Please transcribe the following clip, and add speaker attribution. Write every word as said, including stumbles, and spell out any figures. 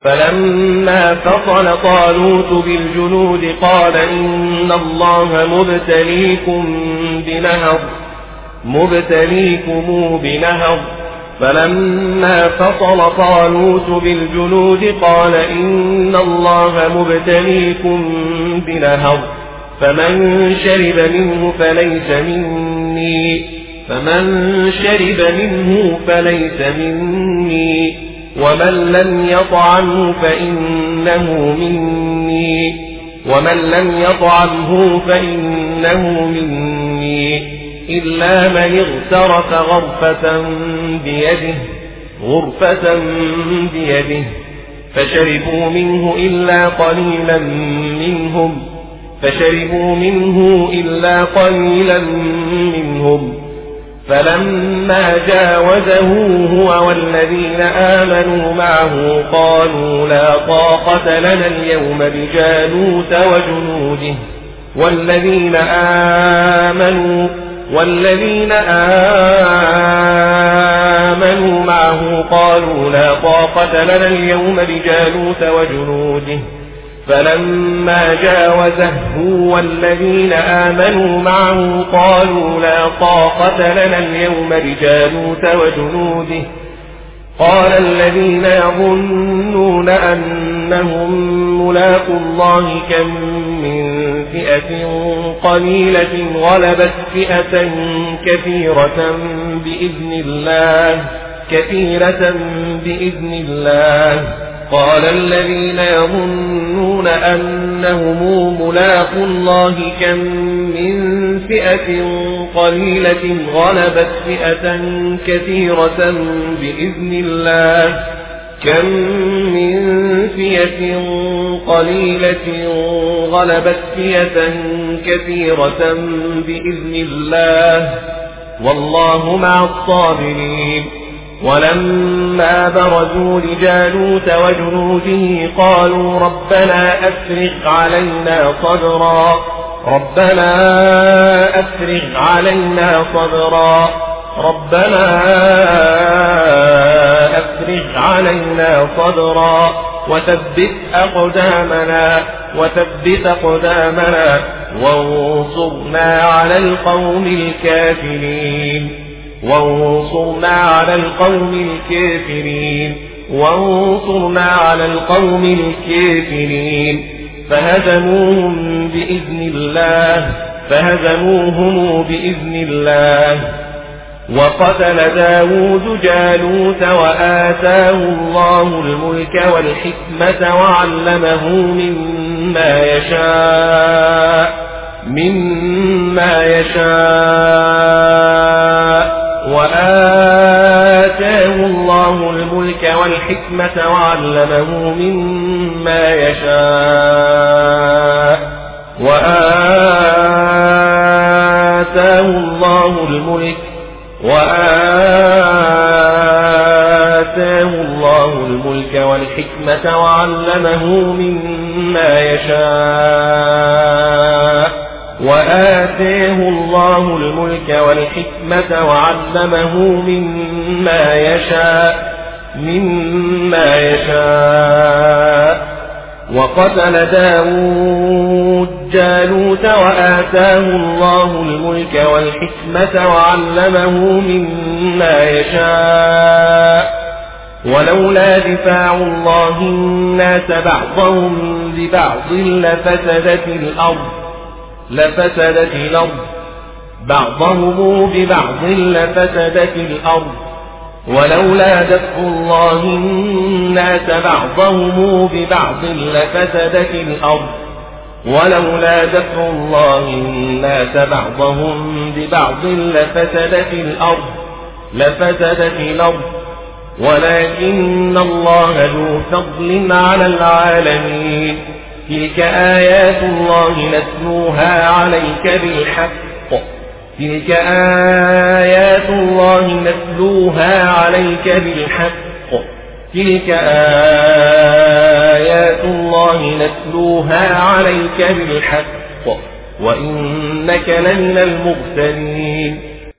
Speaker 1: فلما فصل طالوت بالجنود قال إن الله مبتليكم بنهر مبتليكم بنهر فلما فصل طالوت بالجنود قال إن الله مبتليكم بنهر فمن شرب منه فليس مني فمن شرب منه فليس مني ومن لم يطعمه فإنه مني ومن لم يطعمه فإنه مني إلا من اغترف غرفة بيده غرفة بيده فشربوا منه إلا قليلا منهم فشربوا منه إلا قليلا منهم فلما جاوزه هو والذين آمنوا معه قالوا لا طاقة لنا اليوم بجالوت وجنوده والذين آمنوا والذين آمنوا معه قالوا لا طاقة لنا اليوم بجالوت وجنوده فلما جاوزه والذين آمنوا معه قالوا لا طاقة لنا اليوم بجالوت وجنوده قال الذين يظنون أنهم ملاقو الله كم من فئة قليلة غلبت فئة كثيرة بإذن الله كثيرة بإذن الله قال الذين يظنون أنهم ملاقو الله كم من فئة قليلة غلبت فئة كثيرة بإذن الله كم من فئة قليلة غلبت فئة كثيرة بإذن الله والله مع الصابرين ولما برزوا لجالوت وجنوده قالوا ربنا أفرغ علينا صبرا ربنا أفرغ علينا صبرا ربنا أفرغ علينا صبرا وثبت أقدامنا وثبت أقدامنا وانصرنا على القوم الكافرين وانصرنا على القوم الكافرين وانصرنا على القوم الكافرين فهزموهم بإذن الله فهزموهم بإذن الله وقتل داود جالوت وآتاه الله الملك والحكمة وعلمه مما يشاء مما يشاء وآتاه الله الملك والحكمة وعلمه مما يشاء وآتاه الله الملك وآتاه الله الملك والحكمة وعلمه مما يشاء وآتاه الله الملك والحكمة وعلمه مما يشاء مما يشاء وقتل داود جالوت وآتاه الله الملك والحكمة وعلمه مما يشاء ولولا دفاع الله الناس بعضهم ببعض لفسدت الأرض لفسدت الأرض بعضهم ببعض لفسدت الأرض ولولا دفع الله الناس بعضهم ببعض لفسدت الأرض ولولا دفع الله الناس بعضهم ببعض لفسدت الأرض لفسدت الأرض ولكن الله ذو فضل على العالمين تلك آيات الله نتلوها عليك بالحق تلك آيات الله نتلوها عليك بالحق تلك آيات الله نتلوها عليك بالحق وإنك لمن المرسلين